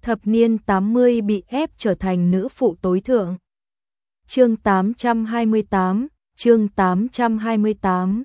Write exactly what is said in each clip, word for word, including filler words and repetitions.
thập niên tám mươi bị ép trở thành nữ phụ tối thượng. Chương tám trăm hai mươi tám, chương tám trăm hai mươi tám.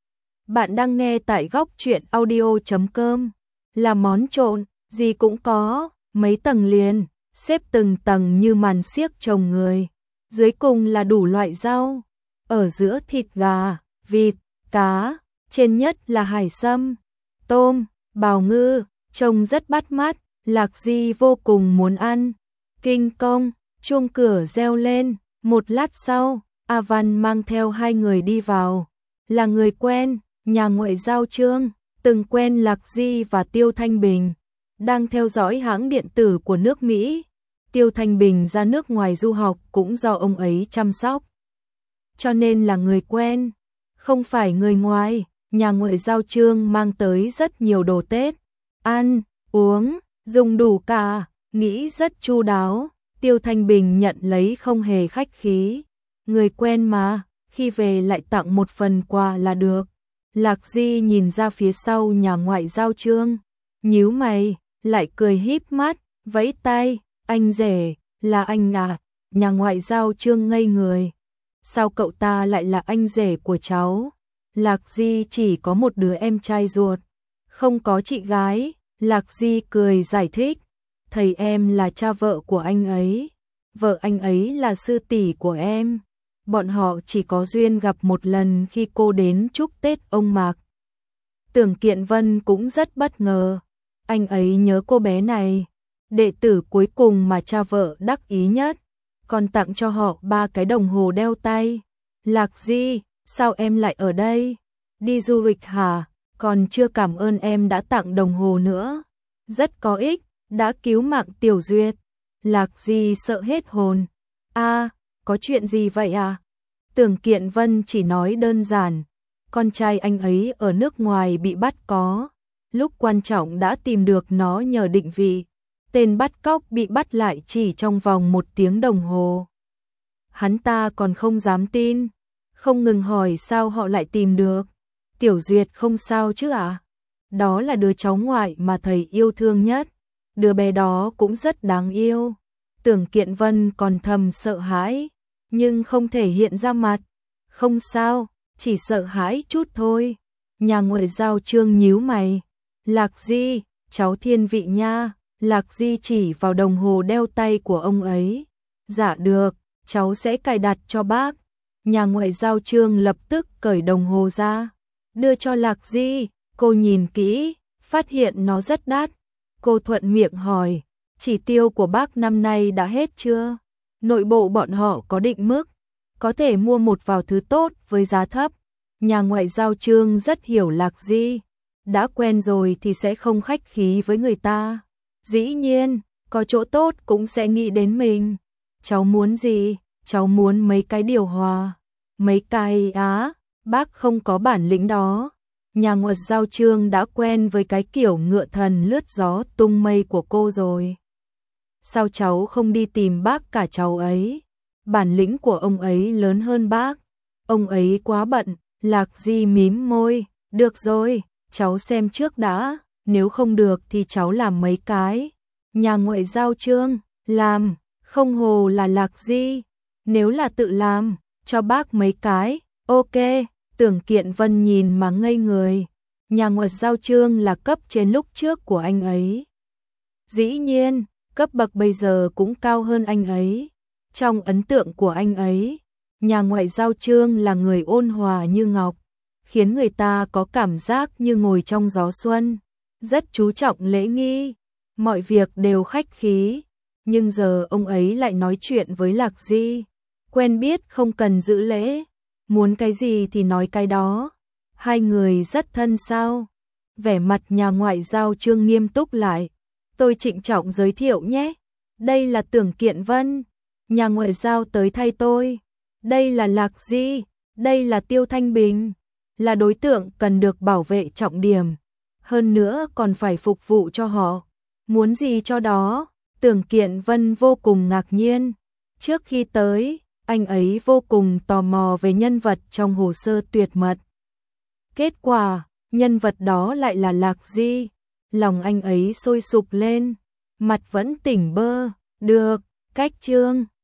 Bạn đang nghe tại góc truyện audio chấm com. Là món trộn, gì cũng có, mấy tầng liền, xếp từng tầng như màn xiếc chồng người. Dưới cùng là đủ loại rau, ở giữa thịt gà, vịt, cá, trên nhất là hải sâm, tôm, bào ngư, trông rất bắt mắt. Lạc Di vô cùng muốn ăn. Kinh công, chuông cửa reo lên, một lát sau, A Văn mang theo hai người đi vào. Là người quen, nhà ngoại giao Trương, từng quen Lạc Di và Tiêu Thanh Bình, đang theo dõi hãng điện tử của nước Mỹ. Tiêu Thanh Bình ra nước ngoài du học cũng do ông ấy chăm sóc. Cho nên là người quen, không phải người ngoài. Nhà ngoại giao Trương mang tới rất nhiều đồ Tết, ăn, uống, dùng đủ cả, nghĩ rất chu đáo. Tiêu Thanh Bình nhận lấy không hề khách khí. Người quen mà, khi về lại tặng một phần quà là được. Lạc Di nhìn ra phía sau nhà ngoại giao Trương, nhíu mày, lại cười híp mắt, vẫy tay, anh rể, là anh à? Nhà ngoại giao Trương ngây người. Sao cậu ta lại là anh rể của cháu? Lạc Di chỉ có một đứa em trai ruột, không có chị gái. Lạc Di cười giải thích, thầy em là cha vợ của anh ấy, vợ anh ấy là sư tỷ của em. Bọn họ chỉ có duyên gặp một lần khi cô đến chúc Tết ông Mạc. Tưởng Kiện Vân cũng rất bất ngờ, anh ấy nhớ cô bé này, đệ tử cuối cùng mà cha vợ đắc ý nhất, còn tặng cho họ ba cái đồng hồ đeo tay. Lạc Di, sao em lại ở đây? Đi du lịch hả? Còn chưa cảm ơn em đã tặng đồng hồ nữa. Rất có ích, đã cứu mạng Tiểu Duyệt. Lạc Di sợ hết hồn. A, có chuyện gì vậy à? Tưởng Kiện Vân chỉ nói đơn giản, con trai anh ấy ở nước ngoài bị bắt có, lúc quan trọng đã tìm được nó nhờ định vị. Tên bắt cóc bị bắt lại chỉ trong vòng một tiếng đồng hồ. Hắn ta còn không dám tin, không ngừng hỏi sao họ lại tìm được. Tiểu Duyệt không sao chứ ạ? À? Đó là đứa cháu ngoại mà thầy yêu thương nhất. Đứa bé đó cũng rất đáng yêu. Tưởng Kiện Vân còn thầm sợ hãi, nhưng không thể hiện ra mặt. Không sao, chỉ sợ hãi chút thôi. Nhà ngoại giao Trương nhíu mày. Lạc Di, cháu thiên vị nha. Lạc Di chỉ vào đồng hồ đeo tay của ông ấy. Dạ được, cháu sẽ cài đặt cho bác. Nhà ngoại giao Trương lập tức cởi đồng hồ ra, đưa cho Lạc Di. Cô nhìn kỹ, phát hiện nó rất đắt. Cô thuận miệng hỏi, chỉ tiêu của bác năm nay đã hết chưa? Nội bộ bọn họ có định mức, có thể mua một vào thứ tốt với giá thấp. Nhà ngoại giao Trương rất hiểu Lạc Di, đã quen rồi thì sẽ không khách khí với người ta. Dĩ nhiên, có chỗ tốt cũng sẽ nghĩ đến mình. Cháu muốn gì? Cháu muốn mấy cái điều hòa. Mấy cái á, bác không có bản lĩnh đó. Nhà ngoại giao Trương đã quen với cái kiểu ngựa thần lướt gió tung mây của cô rồi. Sao cháu không đi tìm bác cả cháu ấy? Bản lĩnh của ông ấy lớn hơn bác. Ông ấy quá bận. Lạc Di mím môi. Được rồi, cháu xem trước đã. Nếu không được thì cháu làm mấy cái. Nhà ngoại giao Trương, làm, không hồ là Lạc Di. Nếu là tự làm, cho bác mấy cái. Ok. Tưởng Kiện Vân nhìn mà ngây người. Nhà ngoại giao Trương là cấp trên lúc trước của anh ấy. Dĩ nhiên, cấp bậc bây giờ cũng cao hơn anh ấy. Trong ấn tượng của anh ấy, nhà ngoại giao Trương là người ôn hòa như ngọc, khiến người ta có cảm giác như ngồi trong gió xuân, rất chú trọng lễ nghi, mọi việc đều khách khí. Nhưng giờ ông ấy lại nói chuyện với Lạc Di, quen biết không cần giữ lễ. Muốn cái gì thì nói cái đó. Hai người rất thân sao? Vẻ mặt nhà ngoại giao Trương nghiêm túc lại. Tôi trịnh trọng giới thiệu nhé. Đây là Tưởng Kiện Vân. Nhà ngoại giao tới thay tôi. Đây là Lạc Di. Đây là Tiêu Thanh Bình. Là đối tượng cần được bảo vệ trọng điểm. Hơn nữa còn phải phục vụ cho họ. Muốn gì cho đó. Tưởng Kiện Vân vô cùng ngạc nhiên. Trước khi tới, anh ấy vô cùng tò mò về nhân vật trong hồ sơ tuyệt mật. Kết quả, nhân vật đó lại là Lạc Di. Lòng anh ấy sôi sục lên. mặt vẫn tỉnh bơ, được, cách chương